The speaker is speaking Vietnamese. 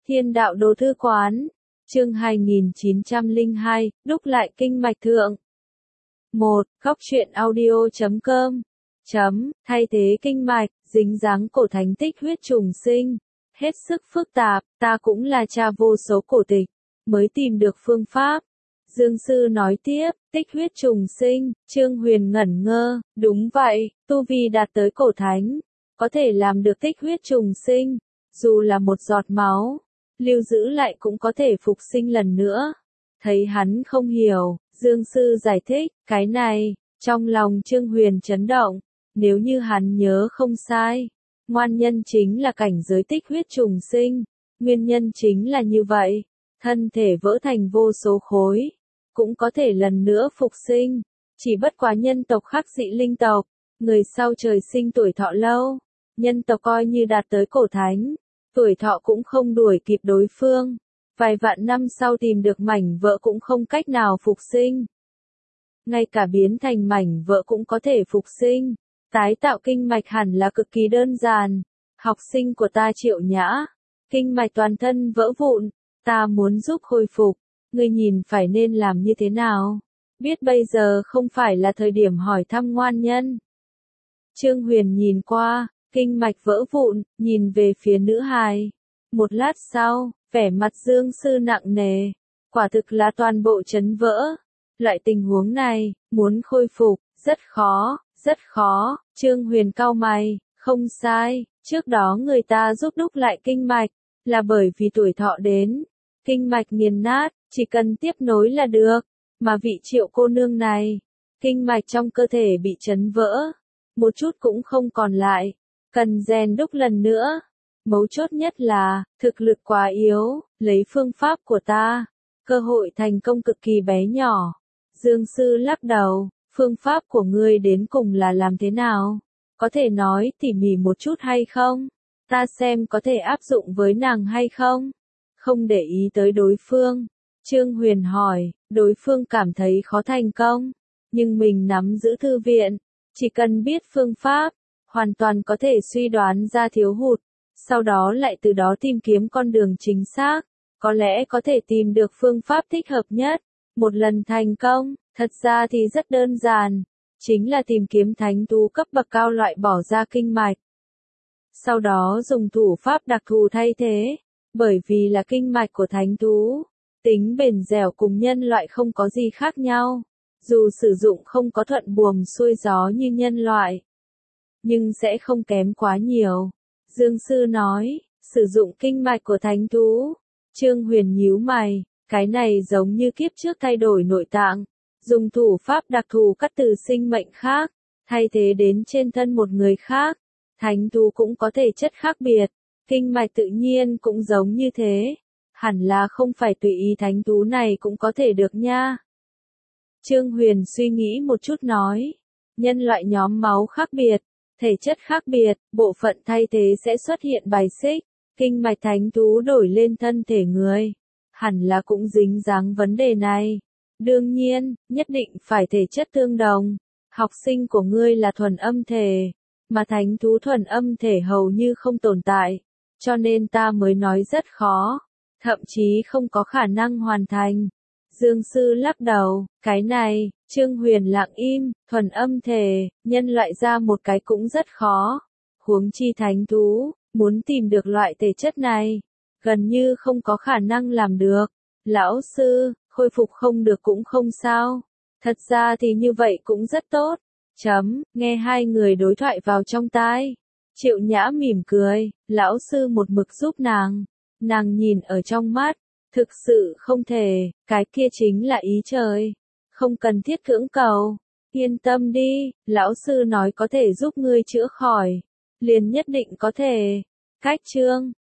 Thiên đạo đồ thư quán. Chương 2902, đúc lại kinh mạch thượng. 1. Góc truyện audio.com. Thay thế kinh mạch, dính dáng cổ thánh tích huyết trùng sinh. Hết sức phức tạp, ta cũng là cha vô số cổ tịch, mới tìm được phương pháp. Dương sư nói tiếp, tích huyết trùng sinh, Trương Huyền ngẩn ngơ, đúng vậy, tu vi đạt tới cổ thánh, có thể làm được tích huyết trùng sinh, dù là một giọt máu, lưu giữ lại cũng có thể phục sinh lần nữa. Thấy hắn không hiểu, Dương sư giải thích, cái này, trong lòng Trương Huyền chấn động, nếu như hắn nhớ không sai, ngoan nhân chính là cảnh giới tích huyết trùng sinh, nguyên nhân chính là như vậy, thân thể vỡ thành vô số khối, cũng có thể lần nữa phục sinh, chỉ bất quá nhân tộc khác dị linh tộc, người sau trời sinh tuổi thọ lâu, nhân tộc coi như đạt tới cổ thánh, tuổi thọ cũng không đuổi kịp đối phương, vài vạn năm sau tìm được mảnh vỡ cũng không cách nào phục sinh. Ngay cả biến thành mảnh vỡ cũng có thể phục sinh, tái tạo kinh mạch hẳn là cực kỳ đơn giản. Học sinh của ta Triệu Nhã, kinh mạch toàn thân vỡ vụn, ta muốn giúp khôi phục, ngươi nhìn phải nên làm như thế nào? Biết bây giờ không phải là thời điểm hỏi thăm ngoan nhân. Trương Huyền nhìn qua, kinh mạch vỡ vụn, nhìn về phía nữ hài. Một lát sau, vẻ mặt Dương sư nặng nề, quả thực là toàn bộ chấn vỡ. Loại tình huống này, muốn khôi phục, rất khó, rất khó. Trương Huyền cau mày, không sai, trước đó người ta giúp đúc lại kinh mạch, là bởi vì tuổi thọ đến, kinh mạch nghiền nát, chỉ cần tiếp nối là được, mà vị Triệu cô nương này, kinh mạch trong cơ thể bị chấn vỡ, một chút cũng không còn lại, cần rèn đúc lần nữa. Mấu chốt nhất là, thực lực quá yếu, lấy phương pháp của ta, cơ hội thành công cực kỳ bé nhỏ. Dương sư lắc đầu, phương pháp của ngươi đến cùng là làm thế nào? Có thể nói tỉ mỉ một chút hay không? Ta xem có thể áp dụng với nàng hay không? Không để ý tới đối phương. Trương Huyền hỏi, đối phương cảm thấy khó thành công, nhưng mình nắm giữ thư viện, chỉ cần biết phương pháp, hoàn toàn có thể suy đoán ra thiếu hụt, sau đó lại từ đó tìm kiếm con đường chính xác, có lẽ có thể tìm được phương pháp thích hợp nhất. Một lần thành công, thật ra thì rất đơn giản, chính là tìm kiếm thánh thú cấp bậc cao loại bỏ ra kinh mạch. Sau đó dùng thủ pháp đặc thù thay thế, bởi vì là kinh mạch của thánh thú, tính bền dẻo cùng nhân loại không có gì khác nhau, dù sử dụng không có thuận buồm xuôi gió như nhân loại, nhưng sẽ không kém quá nhiều. Dương sư nói, sử dụng kinh mạch của thánh thú. Trương Huyền nhíu mày, cái này giống như kiếp trước thay đổi nội tạng, dùng thủ pháp đặc thù cắt từ sinh mệnh khác, thay thế đến trên thân một người khác. Thánh thú cũng có thể chất khác biệt, kinh mạch tự nhiên cũng giống như thế, hẳn là không phải tùy ý thánh thú này cũng có thể được nha. Trương Huyền suy nghĩ một chút nói, nhân loại nhóm máu khác biệt, thể chất khác biệt, bộ phận thay thế sẽ xuất hiện bài xích, kinh mạch thánh thú đổi lên thân thể người, hẳn là cũng dính dáng vấn đề này. Đương nhiên, nhất định phải thể chất tương đồng, học sinh của ngươi là thuần âm thể, mà thánh thú thuần âm thể hầu như không tồn tại, cho nên ta mới nói rất khó, thậm chí không có khả năng hoàn thành. Dương sư lắc đầu, cái này, Trương Huyền lặng im, thuần âm thể, nhân loại ra một cái cũng rất khó, huống chi thánh thú, muốn tìm được loại thể chất này, gần như không có khả năng làm được. Lão sư, khôi phục không được cũng không sao, thật ra thì như vậy cũng rất tốt. Nghe hai người đối thoại vào trong tai, Triệu Nhã mỉm cười, lão sư một mực giúp nàng nhìn ở trong mắt, thực sự không thể, cái kia chính là ý trời, không cần thiết cưỡng cầu, yên tâm đi, lão sư nói có thể giúp ngươi chữa khỏi, liền nhất định có thể. Cách chương